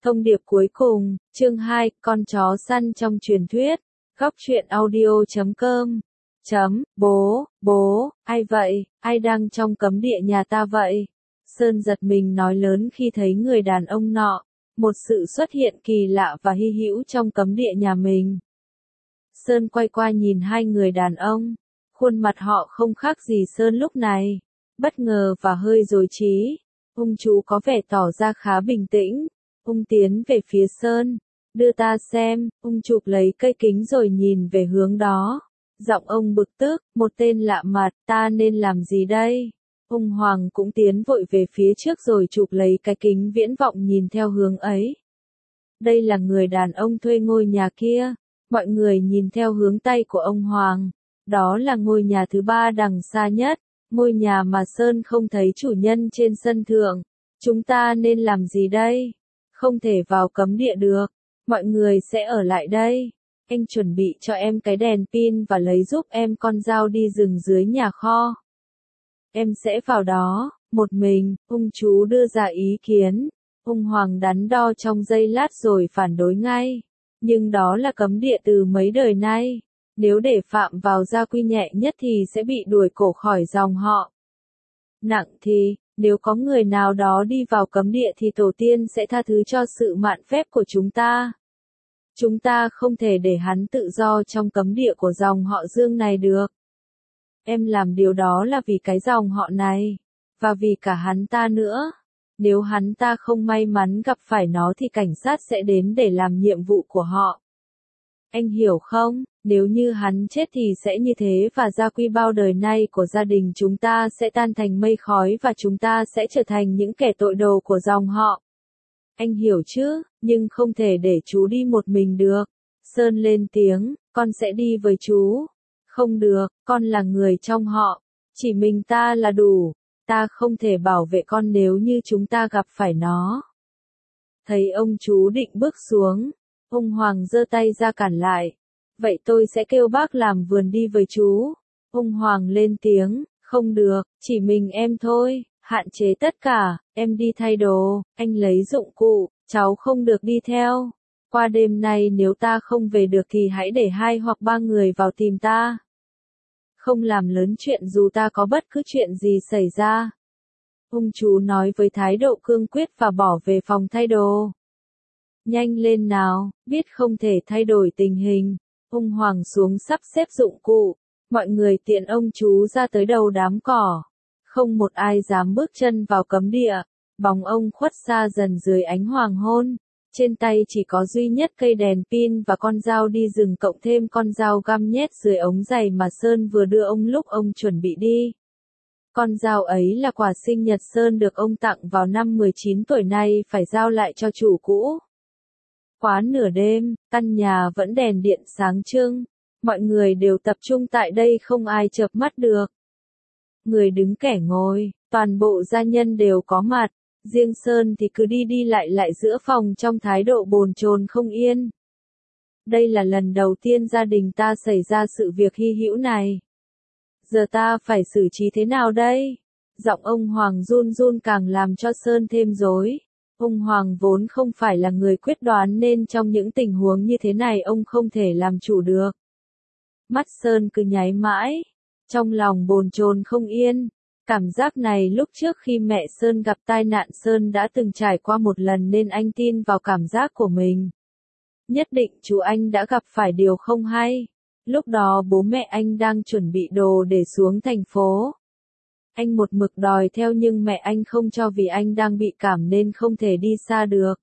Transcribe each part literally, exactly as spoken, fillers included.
Thông điệp cuối cùng, chương hai, con chó săn trong truyền thuyết. Góc truyện audio chấm com. Chấm, bố, bố, ai vậy, ai đang trong cấm địa nhà ta vậy? Sơn giật mình nói lớn khi thấy người đàn ông nọ, một sự xuất hiện kỳ lạ và hy hữu trong cấm địa nhà mình. Sơn quay qua nhìn hai người đàn ông, khuôn mặt họ không khác gì Sơn lúc này, bất ngờ và hơi rối trí. Ông chú có vẻ tỏ ra khá bình tĩnh. Ông tiến về phía Sơn, đưa ta xem, ông chụp lấy cây kính rồi nhìn về hướng đó. Giọng ông bực tức, một tên lạ mặt, ta nên làm gì đây? Ông Hoàng cũng tiến vội về phía trước rồi chụp lấy cái kính viễn vọng nhìn theo hướng ấy. Đây là người đàn ông thuê ngôi nhà kia. Mọi người nhìn theo hướng tay của ông Hoàng. Đó là ngôi nhà thứ ba đằng xa nhất, ngôi nhà mà Sơn không thấy chủ nhân trên sân thượng. Chúng ta nên làm gì đây? Không thể vào cấm địa được. Mọi người sẽ ở lại đây. Anh chuẩn bị cho em cái đèn pin và lấy giúp em con dao đi rừng dưới nhà kho. Em sẽ vào đó, một mình, ông chú đưa ra ý kiến. Ông Hoàng đắn đo trong giây lát rồi phản đối ngay. Nhưng đó là cấm địa từ mấy đời nay. Nếu để phạm vào gia quy nhẹ nhất thì sẽ bị đuổi cổ khỏi dòng họ. Nặng thì, nếu có người nào đó đi vào cấm địa thì tổ tiên sẽ tha thứ cho sự mạn phép của chúng ta. Chúng ta không thể để hắn tự do trong cấm địa của dòng họ Dương này được. Em làm điều đó là vì cái dòng họ này, và vì cả hắn ta nữa. Nếu hắn ta không may mắn gặp phải nó thì cảnh sát sẽ đến để làm nhiệm vụ của họ. Anh hiểu không, nếu như hắn chết thì sẽ như thế và gia quy bao đời nay của gia đình chúng ta sẽ tan thành mây khói và chúng ta sẽ trở thành những kẻ tội đồ của dòng họ. Anh hiểu chứ, nhưng không thể để chú đi một mình được. Sơn lên tiếng, con sẽ đi với chú. Không được, con là người trong họ. Chỉ mình ta là đủ. Ta không thể bảo vệ con nếu như chúng ta gặp phải nó. Thấy ông chú định bước xuống, ông Hoàng giơ tay ra cản lại. Vậy tôi sẽ kêu bác làm vườn đi với chú. Ông Hoàng lên tiếng, không được, chỉ mình em thôi, hạn chế tất cả, em đi thay đồ, anh lấy dụng cụ, cháu không được đi theo. Qua đêm nay nếu ta không về được thì hãy để hai hoặc ba người vào tìm ta. Không làm lớn chuyện dù ta có bất cứ chuyện gì xảy ra. Ông chú nói với thái độ cương quyết và bỏ về phòng thay đồ. Nhanh lên nào, biết không thể thay đổi tình hình. Ông Hoàng xuống sắp xếp dụng cụ. Mọi người tiện ông chú ra tới đầu đám cỏ. Không một ai dám bước chân vào cấm địa. Bóng ông khuất xa dần dưới ánh hoàng hôn. Trên tay chỉ có duy nhất cây đèn pin và con dao đi rừng cộng thêm con dao găm nhét dưới ống giày mà Sơn vừa đưa ông lúc ông chuẩn bị đi. Con dao ấy là quà sinh nhật Sơn được ông tặng vào năm mười chín tuổi nay phải giao lại cho chủ cũ. Quá nửa đêm, căn nhà vẫn đèn điện sáng trưng. Mọi người đều tập trung tại đây không ai chợp mắt được. Người đứng kẻ ngồi, toàn bộ gia nhân đều có mặt. Riêng Sơn thì cứ đi đi lại lại giữa phòng trong thái độ bồn chồn không yên. Đây là lần đầu tiên gia đình ta xảy ra sự việc hy hữu này. Giờ ta phải xử trí thế nào đây? Giọng ông Hoàng run run càng làm cho Sơn thêm rối. Ông Hoàng vốn không phải là người quyết đoán nên trong những tình huống như thế này ông không thể làm chủ được. Mắt Sơn cứ nháy mãi, trong lòng bồn chồn không yên. Cảm giác này lúc trước khi mẹ Sơn gặp tai nạn Sơn đã từng trải qua một lần nên anh tin vào cảm giác của mình. Nhất định chú anh đã gặp phải điều không hay. Lúc đó bố mẹ anh đang chuẩn bị đồ để xuống thành phố. Anh một mực đòi theo nhưng mẹ anh không cho vì anh đang bị cảm nên không thể đi xa được.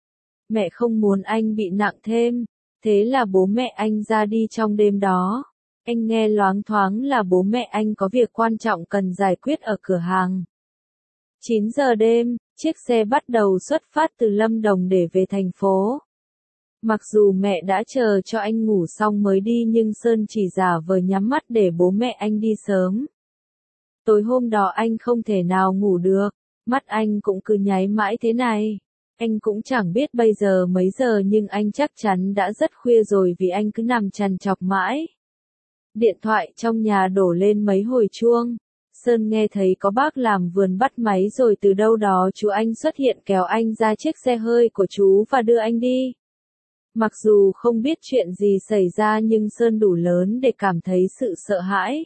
Mẹ không muốn anh bị nặng thêm, thế là bố mẹ anh ra đi trong đêm đó. Anh nghe loáng thoáng là bố mẹ anh có việc quan trọng cần giải quyết ở cửa hàng. chín giờ đêm, chiếc xe bắt đầu xuất phát từ Lâm Đồng để về thành phố. Mặc dù mẹ đã chờ cho anh ngủ xong mới đi nhưng Sơn chỉ giả vờ nhắm mắt để bố mẹ anh đi sớm. Tối hôm đó anh không thể nào ngủ được, mắt anh cũng cứ nháy mãi thế này. Anh cũng chẳng biết bây giờ mấy giờ nhưng anh chắc chắn đã rất khuya rồi vì anh cứ nằm trằn trọc mãi. Điện thoại trong nhà đổ lên mấy hồi chuông. Sơn nghe thấy có bác làm vườn bắt máy rồi từ đâu đó chú anh xuất hiện kéo anh ra chiếc xe hơi của chú và đưa anh đi. Mặc dù không biết chuyện gì xảy ra nhưng Sơn đủ lớn để cảm thấy sự sợ hãi.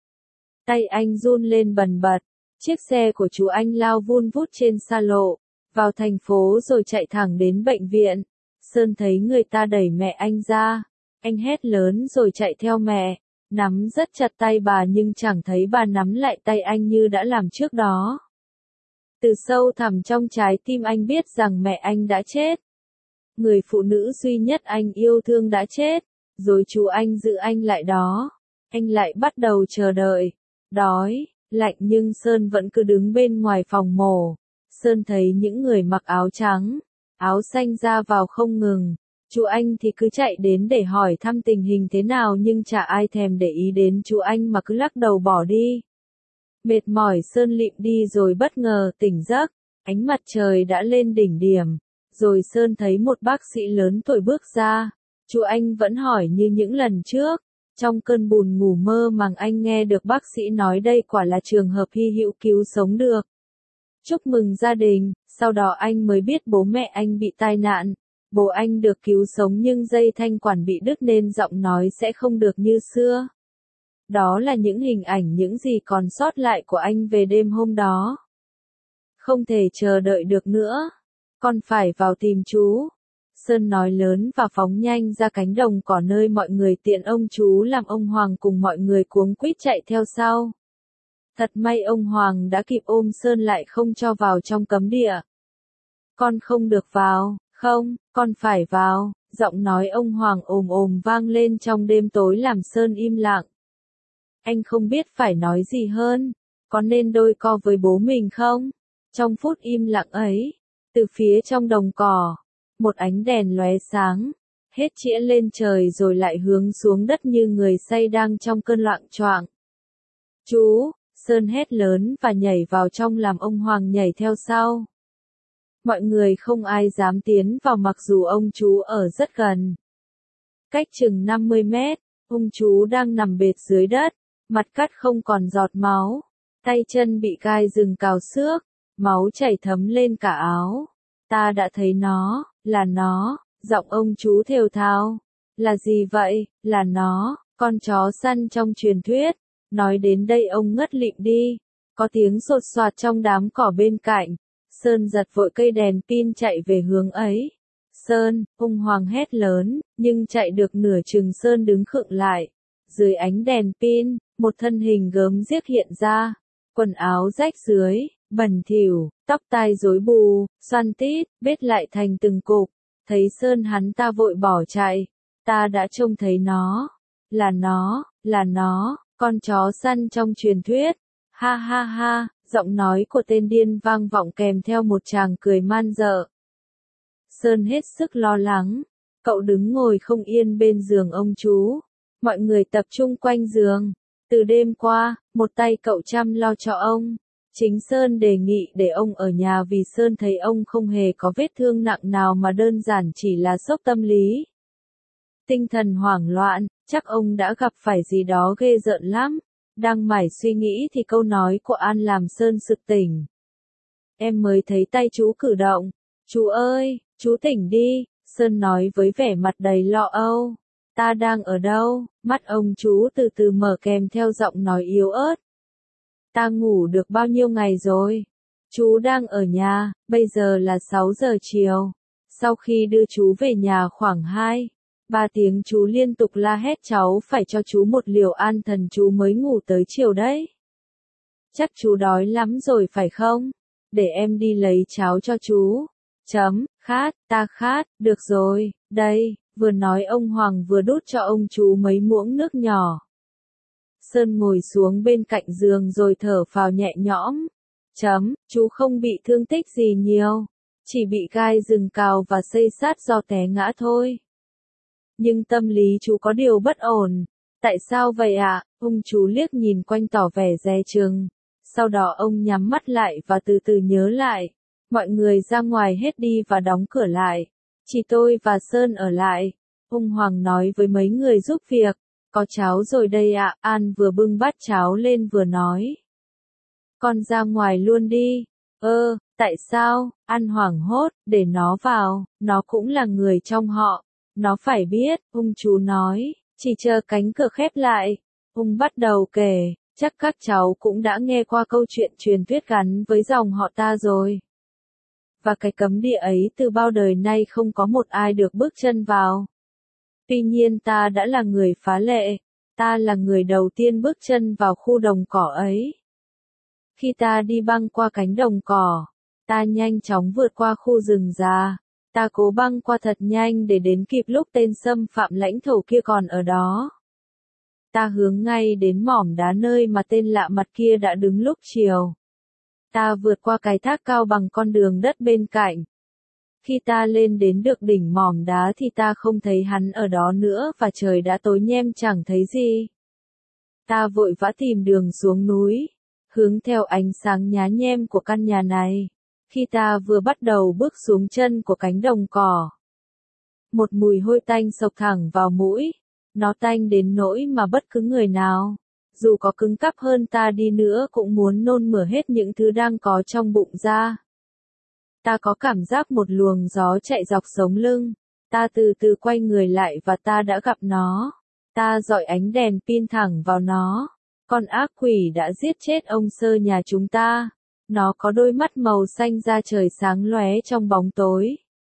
Tay anh run lên bần bật, chiếc xe của chú anh lao vun vút trên xa lộ, vào thành phố rồi chạy thẳng đến bệnh viện. Sơn thấy người ta đẩy mẹ anh ra, anh hét lớn rồi chạy theo mẹ, nắm rất chặt tay bà nhưng chẳng thấy bà nắm lại tay anh như đã làm trước đó. Từ sâu thẳm trong trái tim anh biết rằng mẹ anh đã chết. Người phụ nữ duy nhất anh yêu thương đã chết, rồi chú anh giữ anh lại đó. Anh lại bắt đầu chờ đợi, đói, lạnh nhưng Sơn vẫn cứ đứng bên ngoài phòng mổ. Sơn thấy những người mặc áo trắng, áo xanh ra vào không ngừng. Chú anh thì cứ chạy đến để hỏi thăm tình hình thế nào nhưng chả ai thèm để ý đến chú anh mà cứ lắc đầu bỏ đi. Mệt mỏi Sơn lịm đi rồi bất ngờ tỉnh giấc, ánh mặt trời đã lên đỉnh điểm. Rồi Sơn thấy một bác sĩ lớn tuổi bước ra, chú anh vẫn hỏi như những lần trước. Trong cơn buồn ngủ mơ màng anh nghe được bác sĩ nói đây quả là trường hợp hy hữu cứu sống được. Chúc mừng gia đình, sau đó anh mới biết bố mẹ anh bị tai nạn. Bố anh được cứu sống nhưng dây thanh quản bị đứt nên giọng nói sẽ không được như xưa. Đó là những hình ảnh những gì còn sót lại của anh về đêm hôm đó. Không thể chờ đợi được nữa. Con phải vào tìm chú. Sơn nói lớn và phóng nhanh ra cánh đồng cỏ nơi mọi người tiện ông chú làm. Ông Hoàng cùng mọi người cuống quýt chạy theo sau. Thật may ông Hoàng đã kịp ôm Sơn lại không cho vào trong cấm địa. Con không được vào, không, con phải vào, giọng nói ông Hoàng ồm ồm vang lên trong đêm tối làm Sơn im lặng. Anh không biết phải nói gì hơn, có nên đôi co với bố mình không? Trong phút im lặng ấy, từ phía trong đồng cỏ, một ánh đèn lóe sáng, hết chĩa lên trời rồi lại hướng xuống đất như người say đang trong cơn loạng choạng. Chú, Sơn hét lớn và nhảy vào trong làm ông Hoàng nhảy theo sau. Mọi người không ai dám tiến vào mặc dù ông chú ở rất gần. Cách chừng năm mươi mét, ông chú đang nằm bệt dưới đất, mặt cắt không còn giọt máu, tay chân bị gai rừng cào xước, máu chảy thấm lên cả áo. Ta đã thấy nó, là nó, giọng ông chú thều thào. Là gì vậy, là nó, con chó săn trong truyền thuyết. Nói đến đây ông ngất lịm đi, có tiếng sột soạt trong đám cỏ bên cạnh. Sơn giật vội cây đèn pin chạy về hướng ấy. Sơn, ông Hoàng hét lớn, nhưng chạy được nửa chừng Sơn đứng khựng lại. Dưới ánh đèn pin, một thân hình gớm ghiếc hiện ra, quần áo rách dưới, bẩn thỉu, tóc tai rối bù, xoăn tít, bết lại thành từng cục. Thấy Sơn hắn ta vội bỏ chạy. Ta đã trông thấy nó, là nó, là nó, con chó săn trong truyền thuyết. Ha ha ha, giọng nói của tên điên vang vọng kèm theo một tràng cười man dợ. Sơn hết sức lo lắng, cậu đứng ngồi không yên bên giường ông chú. Mọi người tập trung quanh giường. Từ đêm qua, một tay cậu chăm lo cho ông. Chính Sơn đề nghị để ông ở nhà vì Sơn thấy ông không hề có vết thương nặng nào mà đơn giản chỉ là sốc tâm lý. Tinh thần hoảng loạn, chắc ông đã gặp phải gì đó ghê rợn lắm. Đang mải suy nghĩ thì câu nói của An làm Sơn sực tỉnh. Em mới thấy tay chú cử động. Chú ơi, chú tỉnh đi, Sơn nói với vẻ mặt đầy lo âu. Ta đang ở đâu? Mắt ông chú từ từ mở kèm theo giọng nói yếu ớt. Ta ngủ được bao nhiêu ngày rồi? Chú đang ở nhà, bây giờ là sáu giờ chiều. Sau khi đưa chú về nhà khoảng hai, ba tiếng chú liên tục la hét cháu phải cho chú một liều an thần chú mới ngủ tới chiều đấy. Chắc chú đói lắm rồi phải không? Để em đi lấy cháo cho chú. Chấm, khát, ta khát, được rồi, đây, vừa nói ông Hoàng vừa đút cho ông chú mấy muỗng nước nhỏ. Sơn ngồi xuống bên cạnh giường rồi thở phào nhẹ nhõm. Chấm, chú không bị thương tích gì nhiều, chỉ bị gai rừng cào và xây sát do té ngã thôi. Nhưng tâm lý chú có điều bất ổn. Tại sao vậy ạ? À? Ông chú liếc nhìn quanh tỏ vẻ dè chừng. Sau đó ông nhắm mắt lại và từ từ nhớ lại. Mọi người ra ngoài hết đi và đóng cửa lại. Chỉ tôi và Sơn ở lại. Ông Hoàng nói với mấy người giúp việc. Có cháo rồi đây ạ. À. An vừa bưng bát cháo lên vừa nói. con ra ngoài luôn đi. Ơ, tại sao? An hoảng hốt, để nó vào, nó cũng là người trong họ. Nó phải biết, ung chú nói, chỉ chờ cánh cửa khép lại. Ung bắt đầu kể, chắc các cháu cũng đã nghe qua câu chuyện truyền thuyết gắn với dòng họ ta rồi. Và cái cấm địa ấy từ bao đời nay không có một ai được bước chân vào. Tuy nhiên ta đã là người phá lệ, ta là người đầu tiên bước chân vào khu đồng cỏ ấy. Khi ta đi băng qua cánh đồng cỏ, ta nhanh chóng vượt qua khu rừng già, ta cố băng qua thật nhanh để đến kịp lúc tên xâm phạm lãnh thổ kia còn ở đó. Ta hướng ngay đến mỏm đá nơi mà tên lạ mặt kia đã đứng lúc chiều. Ta vượt qua cái thác cao bằng con đường đất bên cạnh. Khi ta lên đến được đỉnh mỏm đá thì ta không thấy hắn ở đó nữa và trời đã tối nhem chẳng thấy gì. Ta vội vã tìm đường xuống núi, hướng theo ánh sáng nhá nhem của căn nhà này. Khi ta vừa bắt đầu bước xuống chân của cánh đồng cỏ, một mùi hôi tanh xộc thẳng vào mũi. Nó tanh đến nỗi mà bất cứ người nào, dù có cứng cáp hơn ta đi nữa cũng muốn nôn mửa hết những thứ đang có trong bụng ra. Ta có cảm giác một luồng gió chạy dọc sống lưng. Ta từ từ quay người lại và ta đã gặp nó. Ta dọi ánh đèn pin thẳng vào nó. Con ác quỷ đã giết chết ông sơ nhà chúng ta. Nó có đôi mắt màu xanh da trời sáng lóe trong bóng tối.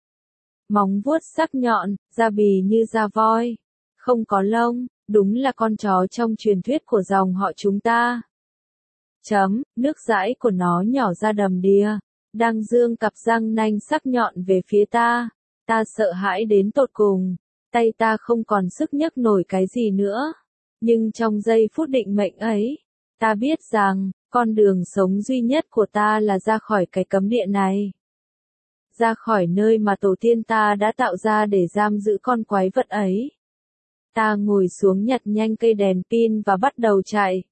Móng vuốt sắc nhọn, da bì như da voi. Không có lông, đúng là con chó trong truyền thuyết của dòng họ chúng ta. Chấm, nước dãi của nó nhỏ ra đầm đìa, đang dương cặp răng nanh sắc nhọn về phía ta. Ta sợ hãi đến tột cùng, tay ta không còn sức nhấc nổi cái gì nữa. Nhưng trong giây phút định mệnh ấy, ta biết rằng, con đường sống duy nhất của ta là ra khỏi cái cấm địa này. Ra khỏi nơi mà tổ tiên ta đã tạo ra để giam giữ con quái vật ấy. Ta ngồi xuống nhặt nhanh cây đèn pin và bắt đầu chạy.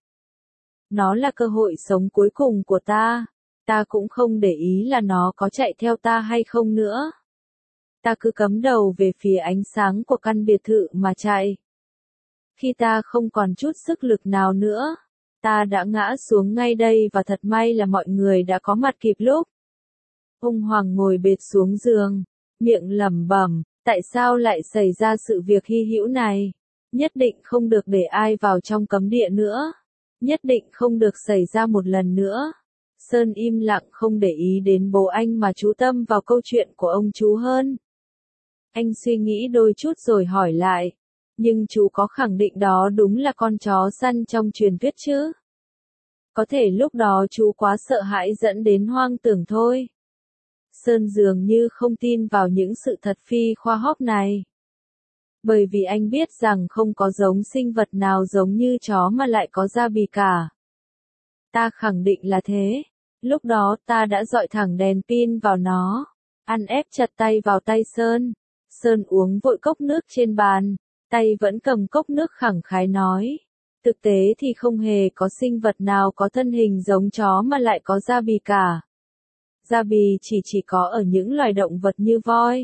Nó là cơ hội sống cuối cùng của ta. Ta cũng không để ý là nó có chạy theo ta hay không nữa. Ta cứ cắm đầu về phía ánh sáng của căn biệt thự mà chạy. Khi ta không còn chút sức lực nào nữa, ta đã ngã xuống ngay đây và thật may là mọi người đã có mặt kịp lúc. Ông Hoàng ngồi bệt xuống giường, miệng lẩm bẩm, tại sao lại xảy ra sự việc hy hữu này? Nhất định không được để ai vào trong cấm địa nữa. Nhất định không được xảy ra một lần nữa. Sơn im lặng không để ý đến bố anh mà chú tâm vào câu chuyện của ông chú hơn. Anh suy nghĩ đôi chút rồi hỏi lại. Nhưng chú có khẳng định đó đúng là con chó săn trong truyền thuyết chứ? Có thể lúc đó chú quá sợ hãi dẫn đến hoang tưởng thôi. Sơn dường như không tin vào những sự thật phi khoa học này. Bởi vì anh biết rằng không có giống sinh vật nào giống như chó mà lại có da bì cả. Ta khẳng định là thế. Lúc đó ta đã dọi thẳng đèn pin vào nó. Ăn ép chặt tay vào tay Sơn. Sơn uống vội cốc nước trên bàn. Tay vẫn cầm cốc nước khẳng khái nói. Thực tế thì không hề có sinh vật nào có thân hình giống chó mà lại có da bì cả. Da bì chỉ chỉ có ở những loài động vật như voi,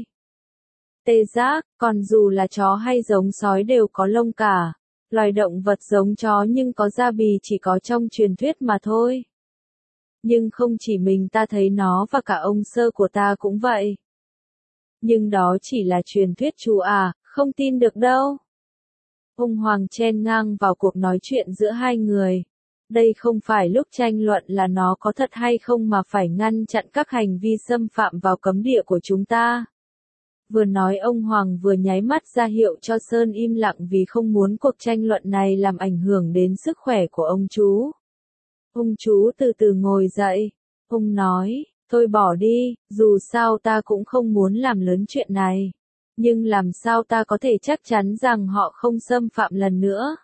tê giác, còn dù là chó hay giống sói đều có lông cả. Loài động vật giống chó nhưng có da bì chỉ có trong truyền thuyết mà thôi. Nhưng không chỉ mình ta thấy nó và cả ông sơ của ta cũng vậy. Nhưng đó chỉ là truyền thuyết chú à, không tin được đâu. Ông Hoàng chen ngang vào cuộc nói chuyện giữa hai người. Đây không phải lúc tranh luận là nó có thật hay không mà phải ngăn chặn các hành vi xâm phạm vào cấm địa của chúng ta. Vừa nói ông Hoàng vừa nháy mắt ra hiệu cho Sơn im lặng vì không muốn cuộc tranh luận này làm ảnh hưởng đến sức khỏe của ông chú. Ông chú từ từ ngồi dậy. Ông nói, thôi bỏ đi, dù sao ta cũng không muốn làm lớn chuyện này. Nhưng làm sao ta có thể chắc chắn rằng họ không xâm phạm lần nữa?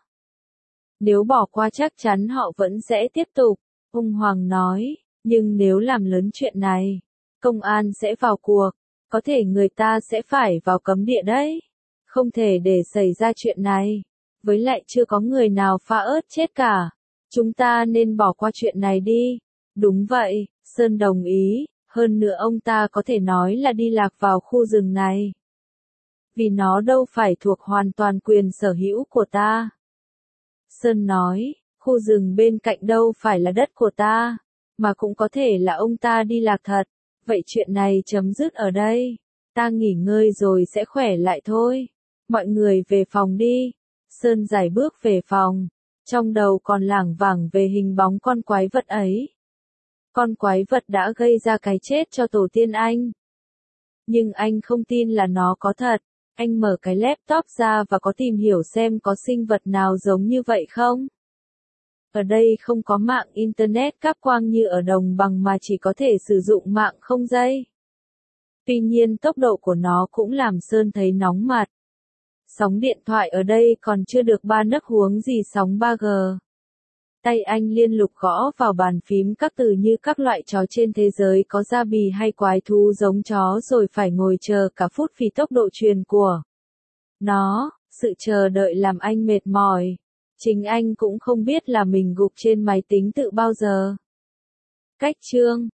Nếu bỏ qua chắc chắn họ vẫn sẽ tiếp tục. Ông Hoàng nói, nhưng nếu làm lớn chuyện này, công an sẽ vào cuộc. Có thể người ta sẽ phải vào cấm địa đấy. Không thể để xảy ra chuyện này. Với lại chưa có người nào pha ớt chết cả. Chúng ta nên bỏ qua chuyện này đi. Đúng vậy, Sơn đồng ý. Hơn nữa ông ta có thể nói là đi lạc vào khu rừng này. Vì nó đâu phải thuộc hoàn toàn quyền sở hữu của ta. Sơn nói, khu rừng bên cạnh đâu phải là đất của ta. mà cũng có thể là ông ta đi lạc thật. Vậy chuyện này chấm dứt ở đây. Ta nghỉ ngơi rồi sẽ khỏe lại thôi. Mọi người về phòng đi. Sơn giải bước về phòng. Trong đầu còn lảng vảng về hình bóng con quái vật ấy. Con quái vật đã gây ra cái chết cho tổ tiên anh. Nhưng anh không tin là nó có thật. Anh mở cái laptop ra và có tìm hiểu xem có sinh vật nào giống như vậy không. Ở đây không có mạng Internet cáp quang như ở đồng bằng mà chỉ có thể sử dụng mạng không dây. Tuy nhiên tốc độ của nó cũng làm Sơn thấy nóng mặt. Sóng điện thoại ở đây còn chưa được ba nấc huống gì sóng ba G. Tay anh liên lục gõ vào bàn phím các từ như các loại chó trên thế giới có da bì hay quái thú giống chó rồi phải ngồi chờ cả phút vì tốc độ truyền của nó. Sự chờ đợi làm anh mệt mỏi. Chính anh cũng không biết là mình gục trên máy tính tự bao giờ. Cách chương